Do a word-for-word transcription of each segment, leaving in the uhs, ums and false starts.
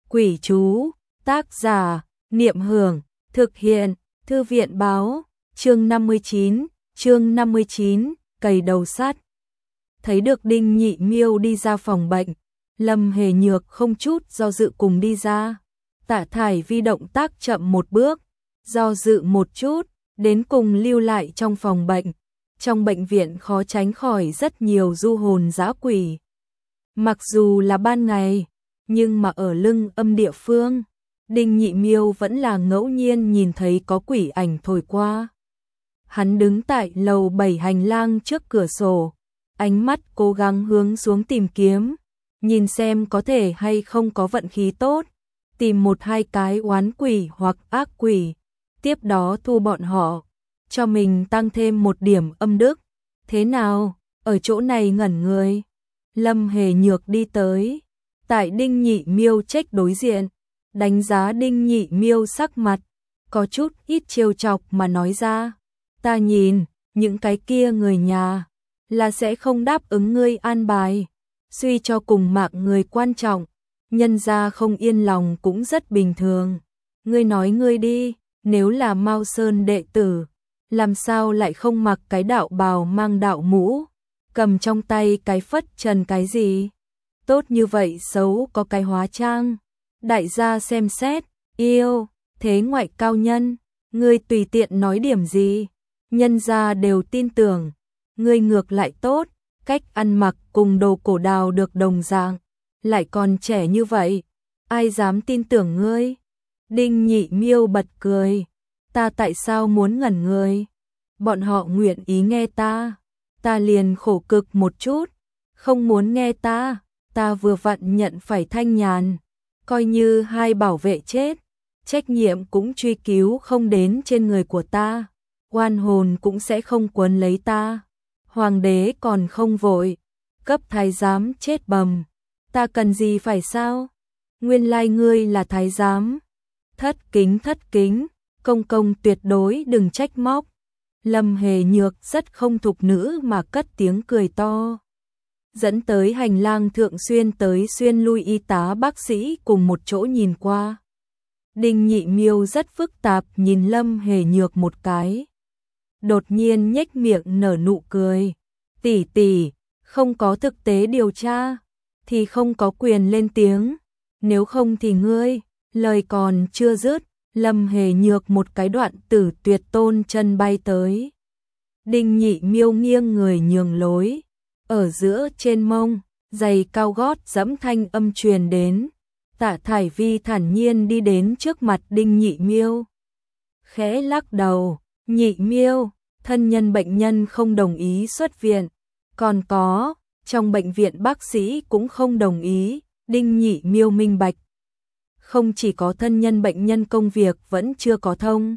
Quỷ chú, tác giả, Niệm Hưởng, thực hiện, Thư viện báo, chương năm mươi chín, chương năm mươi chín, cầy đầu sắt. Thấy được Đinh Nhị Miêu đi ra phòng bệnh, Lâm Hề Nhược không chút do dự cùng đi ra. Tạ Thải Vi động tác chậm một bước, do dự một chút, đến cùng lưu lại trong phòng bệnh. Trong bệnh viện khó tránh khỏi rất nhiều du hồn dã quỷ. Mặc dù là ban ngày, nhưng mà ở lưng âm địa phương, Đinh Nhị Miêu vẫn là ngẫu nhiên nhìn thấy có quỷ ảnh thổi qua. Hắn đứng tại lầu bảy hành lang trước cửa sổ, ánh mắt cố gắng hướng xuống tìm kiếm, nhìn xem có thể hay không có vận khí tốt, tìm một hai cái oán quỷ hoặc ác quỷ, tiếp đó thu bọn họ, cho mình tăng thêm một điểm âm đức. Thế nào, ở chỗ này ngẩn người? Lâm Hề Nhược đi tới, tại Đinh Nhị Miêu trách đối diện, đánh giá Đinh Nhị Miêu sắc mặt, có chút ít trêu chọc mà nói ra, ta nhìn, những cái kia người nhà, là sẽ không đáp ứng ngươi an bài, suy cho cùng mạng người quan trọng, nhân ra không yên lòng cũng rất bình thường. Ngươi nói ngươi đi, nếu là Mao Sơn đệ tử, làm sao lại không mặc cái đạo bào mang đạo mũ, cầm trong tay cái phất trần cái gì? Tốt như vậy xấu có cái hóa trang. Đại gia xem xét, yêu, thế ngoại cao nhân, ngươi tùy tiện nói điểm gì, nhân gia đều tin tưởng, ngươi ngược lại tốt, cách ăn mặc cùng đồ cổ đào được đồng dạng, lại còn trẻ như vậy, ai dám tin tưởng ngươi? Đinh Nhị Miêu bật cười, ta tại sao muốn ngẩn người? Bọn họ nguyện ý nghe ta, ta liền khổ cực một chút, không muốn nghe ta, ta vừa vặn nhận phải thanh nhàn, coi như hai bảo vệ chết, trách nhiệm cũng truy cứu không đến trên người của ta, oan hồn cũng sẽ không quấn lấy ta, hoàng đế còn không vội, cấp thái giám chết bầm, ta cần gì phải sao? Nguyên lai ngươi là thái giám, thất kính thất kính, công công tuyệt đối đừng trách móc. Lâm Hề Nhược rất không thục nữ mà cất tiếng cười to. Dẫn tới hành lang thượng xuyên tới xuyên lui y tá bác sĩ cùng một chỗ nhìn qua. Đinh Nhị Miêu rất phức tạp nhìn Lâm Hề Nhược một cái. Đột nhiên nhếch miệng nở nụ cười. Tỷ tỷ, không có thực tế điều tra, thì không có quyền lên tiếng. Nếu không thì ngươi, lời còn chưa dứt, Lâm Hề Nhược một cái đoạn tử tuyệt tôn chân bay tới. Đinh Nhị Miêu nghiêng người nhường lối. Ở giữa trên mông, giày cao gót dẫm thanh âm truyền đến. Tạ Thải Vi thản nhiên đi đến trước mặt Đinh Nhị Miêu. Khẽ lắc đầu, Nhị Miêu, thân nhân bệnh nhân không đồng ý xuất viện. Còn có, trong bệnh viện bác sĩ cũng không đồng ý, Đinh Nhị Miêu minh bạch. Không chỉ có thân nhân bệnh nhân công việc vẫn chưa có thông.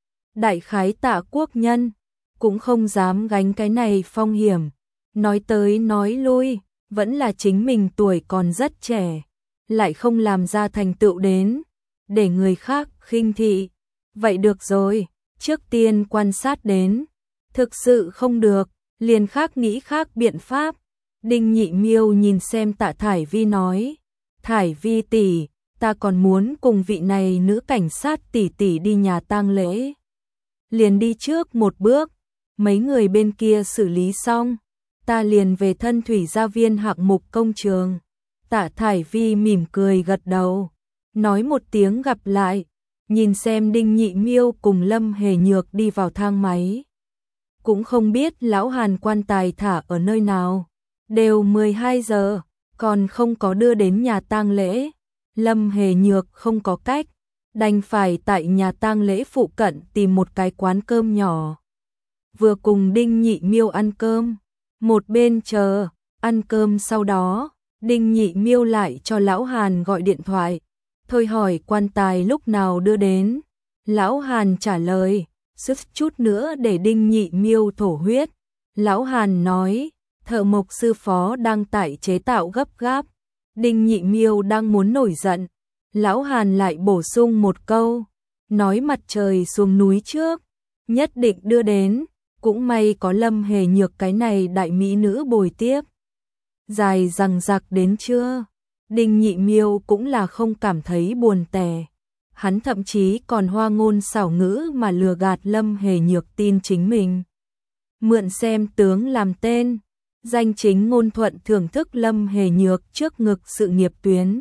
Đại khái Tạ Quốc Nhân, cũng không dám gánh cái này phong hiểm. Nói tới nói lui, vẫn là chính mình tuổi còn rất trẻ, lại không làm ra thành tựu đến, để người khác khinh thị. Vậy được rồi, trước tiên quan sát đến, thực sự không được, liền khác nghĩ khác biện pháp. Đinh Nhị Miêu nhìn xem Tạ Thải Vi nói, Thải Vi tỷ, ta còn muốn cùng vị này nữ cảnh sát tỷ tỷ đi nhà tang lễ. Liền đi trước một bước, mấy người bên kia xử lý xong, ta liền về thân thủy gia viên hạng mục công trường. Tạ Thải Vi mỉm cười gật đầu, nói một tiếng gặp lại, nhìn xem Đinh Nhị Miêu cùng Lâm Hề Nhược đi vào thang máy. Cũng không biết lão Hàn quan tài thả ở nơi nào, đều mười hai giờ, còn không có đưa đến nhà tang lễ. Lâm Hề Nhược không có cách, đành phải tại nhà tang lễ phụ cận tìm một cái quán cơm nhỏ. Vừa cùng Đinh Nhị Miêu ăn cơm, một bên chờ, ăn cơm sau đó, Đinh Nhị Miêu lại cho lão Hàn gọi điện thoại, thôi hỏi quan tài lúc nào đưa đến. Lão Hàn trả lời, sức chút nữa để Đinh Nhị Miêu thổ huyết. Lão Hàn nói, thợ mộc sư phó đang tại chế tạo gấp gáp. Đinh Nhị Miêu đang muốn nổi giận, lão Hàn lại bổ sung một câu, nói mặt trời xuống núi trước, nhất định đưa đến, cũng may có Lâm Hề Nhược cái này đại mỹ nữ bồi tiếp. Dài dằng dặc đến trưa, Đinh Nhị Miêu cũng là không cảm thấy buồn tẻ. Hắn thậm chí còn hoa ngôn xảo ngữ mà lừa gạt Lâm Hề Nhược tin chính mình. Mượn xem tướng làm tên, danh chính ngôn thuận thưởng thức Lâm Hề Nhược trước ngực sự nghiệp tuyến.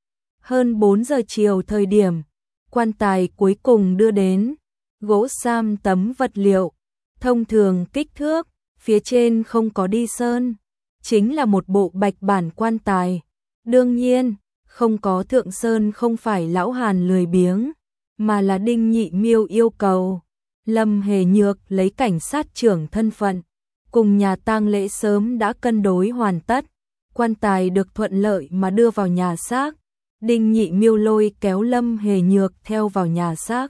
Hơn bốn giờ chiều thời điểm, quan tài cuối cùng đưa đến, gỗ sam tấm vật liệu, thông thường kích thước, phía trên không có đi sơn, chính là một bộ bạch bản quan tài. Đương nhiên, không có thượng sơn không phải lão Hàn lười biếng, mà là Đinh Nhị Miêu yêu cầu. Lâm Hề Nhược lấy cảnh sát trưởng thân phận, cùng nhà tang lễ sớm đã cân đối hoàn tất, quan tài được thuận lợi mà đưa vào nhà xác. Đinh Nhị Miêu lôi kéo Lâm Hề Nhược theo vào nhà xác.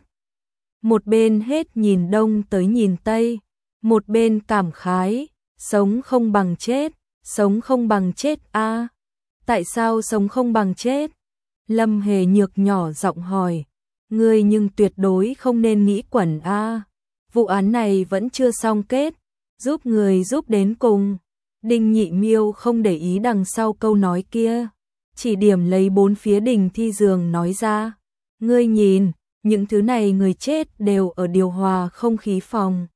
Một bên hết nhìn đông tới nhìn tây, một bên cảm khái, sống không bằng chết, sống không bằng chết a. À, tại sao sống không bằng chết? Lâm Hề Nhược nhỏ giọng hỏi, ngươi nhưng tuyệt đối không nên nghĩ quẩn a. À, vụ án này vẫn chưa xong kết, giúp người giúp đến cùng. Đinh Nhị Miêu không để ý đằng sau câu nói kia, chỉ điểm lấy bốn phía đình thi giường nói ra, ngươi nhìn, những thứ này người chết đều ở điều hòa không khí phòng.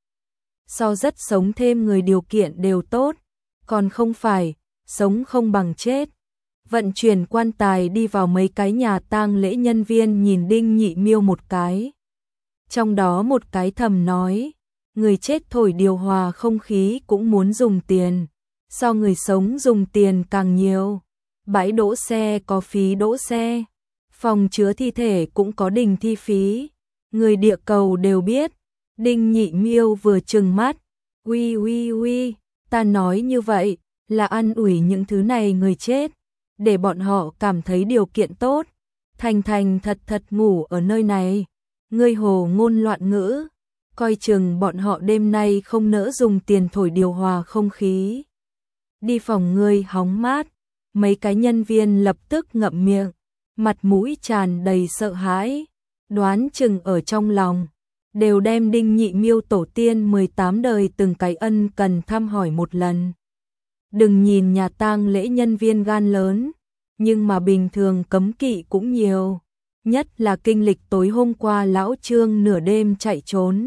So rất sống thêm người điều kiện đều tốt, còn không phải, sống không bằng chết. Vận chuyển quan tài đi vào mấy cái nhà tang lễ, nhân viên nhìn Đinh Nhị Miêu một cái. Trong đó một cái thầm nói, người chết thổi điều hòa không khí cũng muốn dùng tiền, so người sống dùng tiền càng nhiều. Bãi đỗ xe có phí đỗ xe, phòng chứa thi thể cũng có đình thi phí. Người địa cầu đều biết. Đinh Nhị Miêu vừa trừng mắt, uy uy uy, ta nói như vậy là an ủi những thứ này người chết, để bọn họ cảm thấy điều kiện tốt, thành thành thật thật ngủ ở nơi này. Ngươi hồ ngôn loạn ngữ, coi chừng bọn họ đêm nay không nỡ dùng tiền thổi điều hòa không khí. Đi phòng ngươi hóng mát. Mấy cái nhân viên lập tức ngậm miệng, mặt mũi tràn đầy sợ hãi, đoán chừng ở trong lòng đều đem Đinh Nhị Miêu tổ tiên mười tám đời từng cái ân cần thăm hỏi một lần. Đừng nhìn nhà tang lễ nhân viên gan lớn, nhưng mà bình thường cấm kỵ cũng nhiều, nhất là kinh lịch tối hôm qua lão Trương nửa đêm chạy trốn.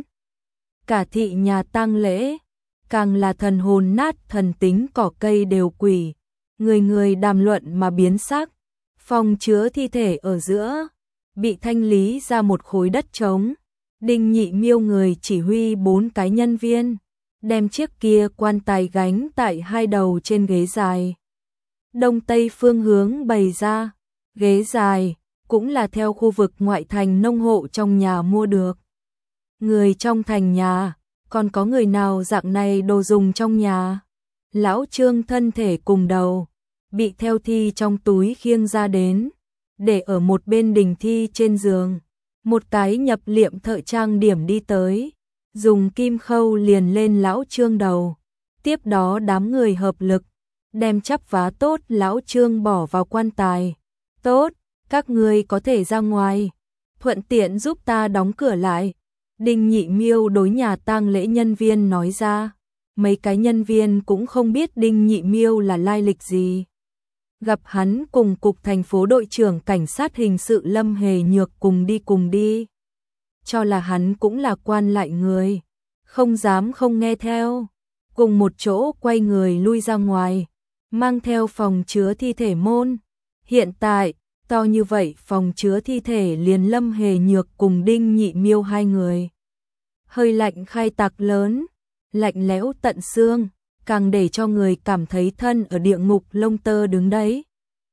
Cả thị nhà tang lễ, càng là thần hồn nát thần tính, cỏ cây đều quỷ. Người người đàm luận mà biến sắc. Phòng chứa thi thể ở giữa bị thanh lý ra một khối đất trống. Đinh Nhị Miêu người chỉ huy bốn cái nhân viên, đem chiếc kia quan tài gánh tại hai đầu trên ghế dài. Đông tây phương hướng bày ra, ghế dài cũng là theo khu vực ngoại thành nông hộ trong nhà mua được. Người trong thành nhà, còn có người nào dạng này đồ dùng trong nhà? Lão Trương thân thể cùng đầu, bị theo thi trong túi khiêng ra đến, để ở một bên đình thi trên giường. Một cái nhập liệm thợ trang điểm đi tới, dùng kim khâu liền lên lão Trương đầu. Tiếp đó đám người hợp lực, đem chắp vá tốt lão Trương bỏ vào quan tài. Tốt, các ngươi có thể ra ngoài, thuận tiện giúp ta đóng cửa lại. Đinh Nhị Miêu đối nhà tang lễ nhân viên nói ra. Mấy cái nhân viên cũng không biết Đinh Nhị Miêu là lai lịch gì. Gặp hắn cùng cục thành phố đội trưởng cảnh sát hình sự Lâm Hề Nhược cùng đi cùng đi. Cho là hắn cũng là quan lại người, không dám không nghe theo. Cùng một chỗ quay người lui ra ngoài, mang theo phòng chứa thi thể môn. Hiện tại, to như vậy phòng chứa thi thể liền Lâm Hề Nhược cùng Đinh Nhị Miêu hai người. Hơi lạnh khai tạc lớn, lạnh lẽo tận xương, càng để cho người cảm thấy thân ở địa ngục lông tơ đứng đấy.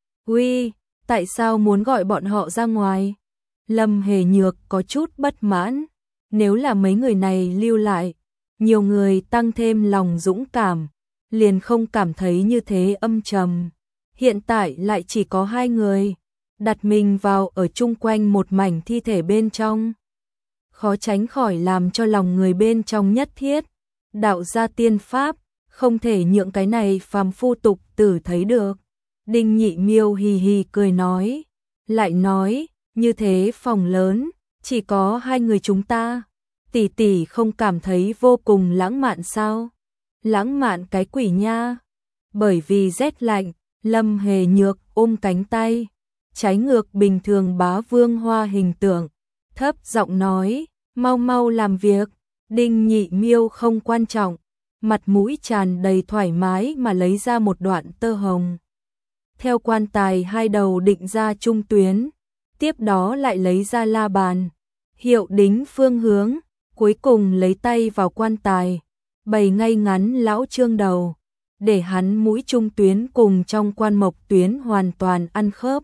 Uy, tại sao muốn gọi bọn họ ra ngoài? Lâm Hề Nhược có chút bất mãn, nếu là mấy người này lưu lại, nhiều người tăng thêm lòng dũng cảm, liền không cảm thấy như thế âm trầm. Hiện tại lại chỉ có hai người, đặt mình vào ở chung quanh một mảnh thi thể bên trong. Khó tránh khỏi làm cho lòng người bên trong nhất thiết. Đạo gia tiên pháp, không thể nhượng cái này phàm phu tục tử thấy được. Đinh Nhị Miêu hì hì cười nói, lại nói, như thế phòng lớn, chỉ có hai người chúng ta, tỷ tỷ không cảm thấy vô cùng lãng mạn sao? Lãng mạn cái quỷ nha, bởi vì rét lạnh, Lâm Hề Nhược ôm cánh tay, trái ngược bình thường bá vương hoa hình tượng, thấp giọng nói, mau mau làm việc. Đinh Nhị Miêu không quan trọng, mặt mũi tràn đầy thoải mái mà lấy ra một đoạn tơ hồng. Theo quan tài hai đầu định ra trung tuyến, tiếp đó lại lấy ra la bàn, hiệu đính phương hướng, cuối cùng lấy tay vào quan tài, bày ngay ngắn lão Trương đầu, để hắn mũi trung tuyến cùng trong quan mộc tuyến hoàn toàn ăn khớp.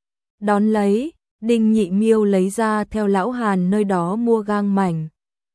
Đón lấy, Đinh Nhị Miêu lấy ra theo lão Hàn nơi đó mua gang mảnh,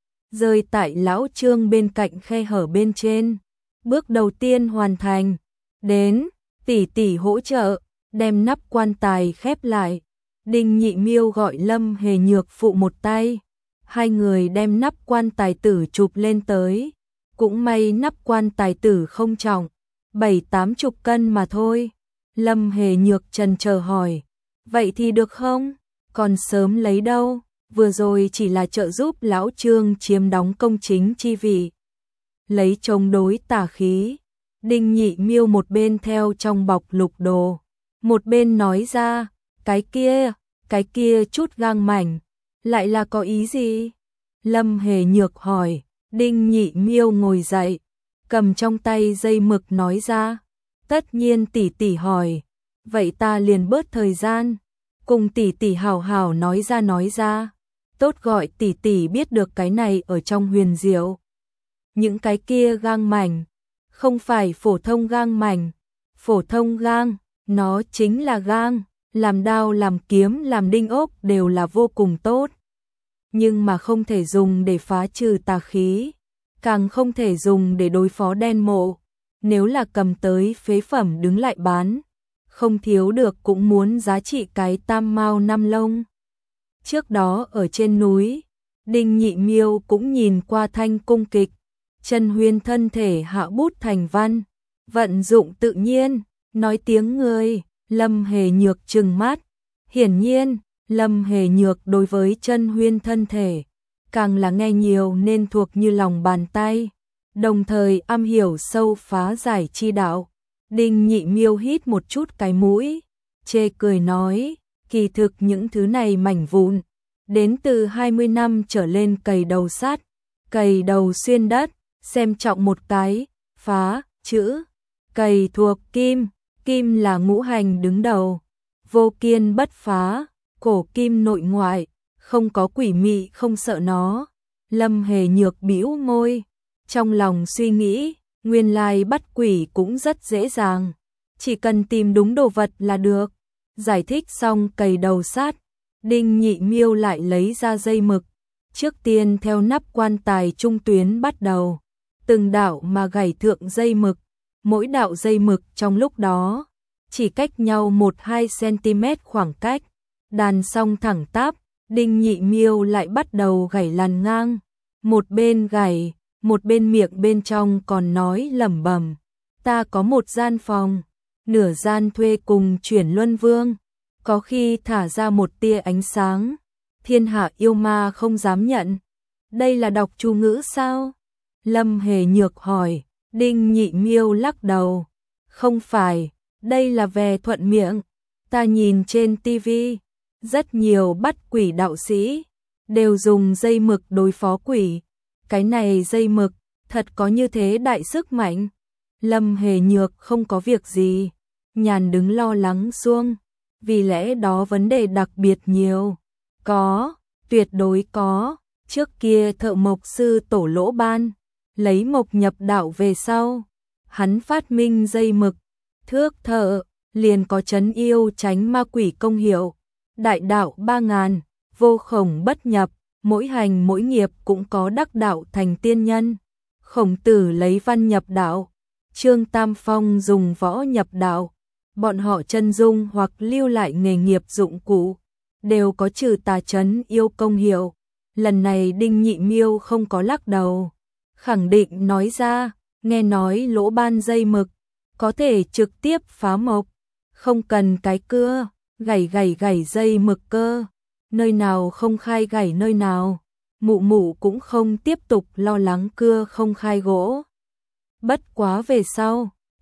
rơi tại lão Trương bên cạnh khe hở bên trên. Bước đầu tiên hoàn thành, đến, tỷ tỷ hỗ trợ, đem nắp quan tài khép lại. Đinh Nhị Miêu gọi Lâm Hề Nhược phụ một tay, hai người đem nắp quan tài tử chụp lên tới. Cũng may nắp quan tài tử không trọng, bảy tám chục cân mà thôi. Lâm Hề Nhược chần chờ hỏi, vậy thì được không? Còn sớm lấy đâu, vừa rồi chỉ là trợ giúp lão Trương chiếm đóng công chính chi vị, lấy chống đối tà khí. Đinh Nhị Miêu một bên theo trong bọc lục đồ, một bên nói ra, cái kia, cái kia chút gang mảnh, lại là có ý gì? Lâm Hề Nhược hỏi. Đinh Nhị Miêu ngồi dậy, cầm trong tay dây mực nói ra, tất nhiên tỷ tỷ hỏi, vậy ta liền bớt thời gian, cùng tỷ tỷ hảo hảo nói ra nói ra, tốt gọi tỷ tỷ biết được cái này ở trong huyền diệu. Những cái kia gang mảnh, không phải phổ thông gang mảnh, phổ thông gang, nó chính là gang, làm đao làm kiếm làm đinh ốc đều là vô cùng tốt. Nhưng mà không thể dùng để phá trừ tà khí, càng không thể dùng để đối phó đen mộ. Nếu là cầm tới phế phẩm đứng lại bán, không thiếu được cũng muốn giá trị cái tam mao năm lông. Trước đó ở trên núi, Đinh Nhị Miêu cũng nhìn qua thanh cung kịch, Trần Huyền thân thể hạ bút thành văn, vận dụng tự nhiên, nói tiếng người. Lâm Hề Nhược trừng mắt, hiển nhiên Lâm Hề Nhược đối với Chân Huyên thân thể, càng là nghe nhiều nên thuộc như lòng bàn tay, đồng thời am hiểu sâu phá giải chi đạo. Đinh Nhị Miêu hít một chút cái mũi, chê cười nói, kỳ thực những thứ này mảnh vụn, đến từ hai mươi năm trở lên cày đầu sắt, cày đầu xuyên đất, xem trọng một cái, phá, chữ, cày thuộc kim, kim là ngũ hành đứng đầu, vô kiên bất phá. Cổ kim nội ngoại, không có quỷ mị không sợ nó. Lâm Hề Nhược bĩu môi, trong lòng suy nghĩ, nguyên lai bắt quỷ cũng rất dễ dàng, chỉ cần tìm đúng đồ vật là được. Giải thích xong cày đầu sát, Đinh Nhị Miêu lại lấy ra dây mực, trước tiên theo nắp quan tài trung tuyến bắt đầu, từng đạo mà gảy thượng dây mực, mỗi đạo dây mực trong lúc đó chỉ cách nhau một đến hai xăng-ti-mét khoảng cách. Đàn xong thẳng tắp, Đinh Nhị Miêu lại bắt đầu gảy làn ngang, một bên gảy, một bên miệng bên trong còn nói lẩm bẩm, ta có một gian phòng, nửa gian thuê cùng chuyển luân vương, có khi thả ra một tia ánh sáng, thiên hạ yêu ma không dám nhận. Đây là đọc chú ngữ sao? Lâm Hề Nhược hỏi. Đinh Nhị Miêu lắc đầu, không phải, đây là về thuận miệng, ta nhìn trên tivi, rất nhiều bắt quỷ đạo sĩ đều dùng dây mực đối phó quỷ, cái này dây mực thật có như thế đại sức mạnh? Lâm Hề Nhược không có việc gì, nhàn đứng lo lắng xuông, vì lẽ đó vấn đề đặc biệt nhiều. Có, tuyệt đối có, trước kia thợ mộc sư Tổ Lỗ Ban lấy mộc nhập đạo về sau, hắn phát minh dây mực, thước thợ, liền có trấn yêu tránh ma quỷ công hiệu. Đại đạo ba ngàn, vô khổng bất nhập, mỗi hành mỗi nghiệp cũng có đắc đạo thành tiên nhân. Khổng Tử lấy văn nhập đạo, Trương Tam Phong dùng võ nhập đạo, bọn họ chân dung hoặc lưu lại nghề nghiệp dụng cụ, đều có trừ tà trấn yêu công hiệu. Lần này Đinh Nhị Miêu không có lắc đầu, khẳng định nói ra, nghe nói Lỗ Ban dây mực, có thể trực tiếp phá mộc, không cần cái cưa, gảy gảy gảy dây mực cơ, nơi nào không khai gảy nơi nào. Mụ mụ cũng không tiếp tục lo lắng cưa không khai gỗ. Bất quá về sau,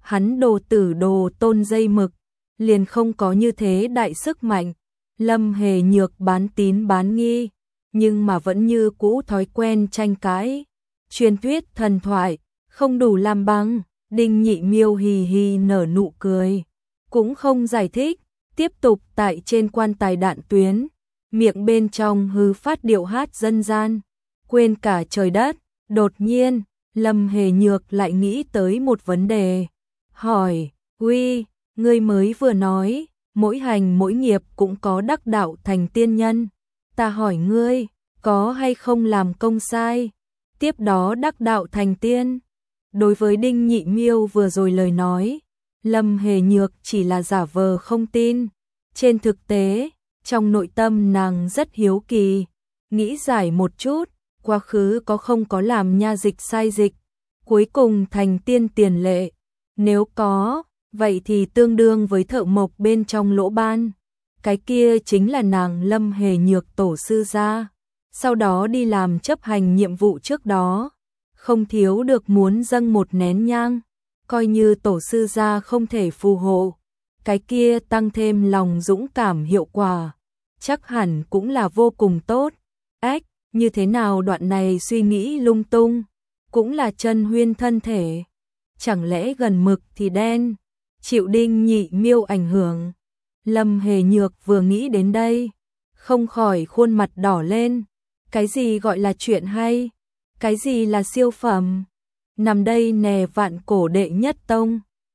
hắn đồ tử đồ tôn dây mực, liền không có như thế đại sức mạnh. Lâm Hề Nhược bán tín bán nghi, nhưng mà vẫn như cũ thói quen tranh cãi. Truyền thuyết thần thoại, không đủ làm bằng. Đinh Nhị Miêu hì hì nở nụ cười, cũng không giải thích, tiếp tục tại trên quan tài đạn tuyến, miệng bên trong hư phát điệu hát dân gian, quên cả trời đất. Đột nhiên, Lâm Hề Nhược lại nghĩ tới một vấn đề, hỏi, uy, ngươi mới vừa nói, mỗi hành mỗi nghiệp cũng có đắc đạo thành tiên nhân, ta hỏi ngươi, có hay không làm công sai, tiếp đó đắc đạo thành tiên? Đối với Đinh Nhị Miêu vừa rồi lời nói, Lâm Hề Nhược chỉ là giả vờ không tin. Trên thực tế, trong nội tâm nàng rất hiếu kỳ, nghĩ giải một chút, quá khứ có không có làm nha dịch sai dịch, cuối cùng thành tiên tiền lệ. Nếu có, vậy thì tương đương với thợ mộc bên trong lỗ ban. Cái kia chính là nàng Lâm Hề Nhược tổ sư gia. Sau đó đi làm chấp hành nhiệm vụ trước đó, không thiếu được muốn dâng một nén nhang, coi như tổ sư gia không thể phù hộ, cái kia tăng thêm lòng dũng cảm hiệu quả, chắc hẳn cũng là vô cùng tốt. Ách, như thế nào đoạn này suy nghĩ lung tung, cũng là chân huyên thân thể, chẳng lẽ gần mực thì đen, chịu Đinh Nhị Miêu ảnh hưởng. Lâm Hề Nhược vừa nghĩ đến đây, không khỏi khuôn mặt đỏ lên, cái gì gọi là chuyện hay? Cái gì là siêu phẩm? Nằm đây nè vạn cổ đệ nhất tông,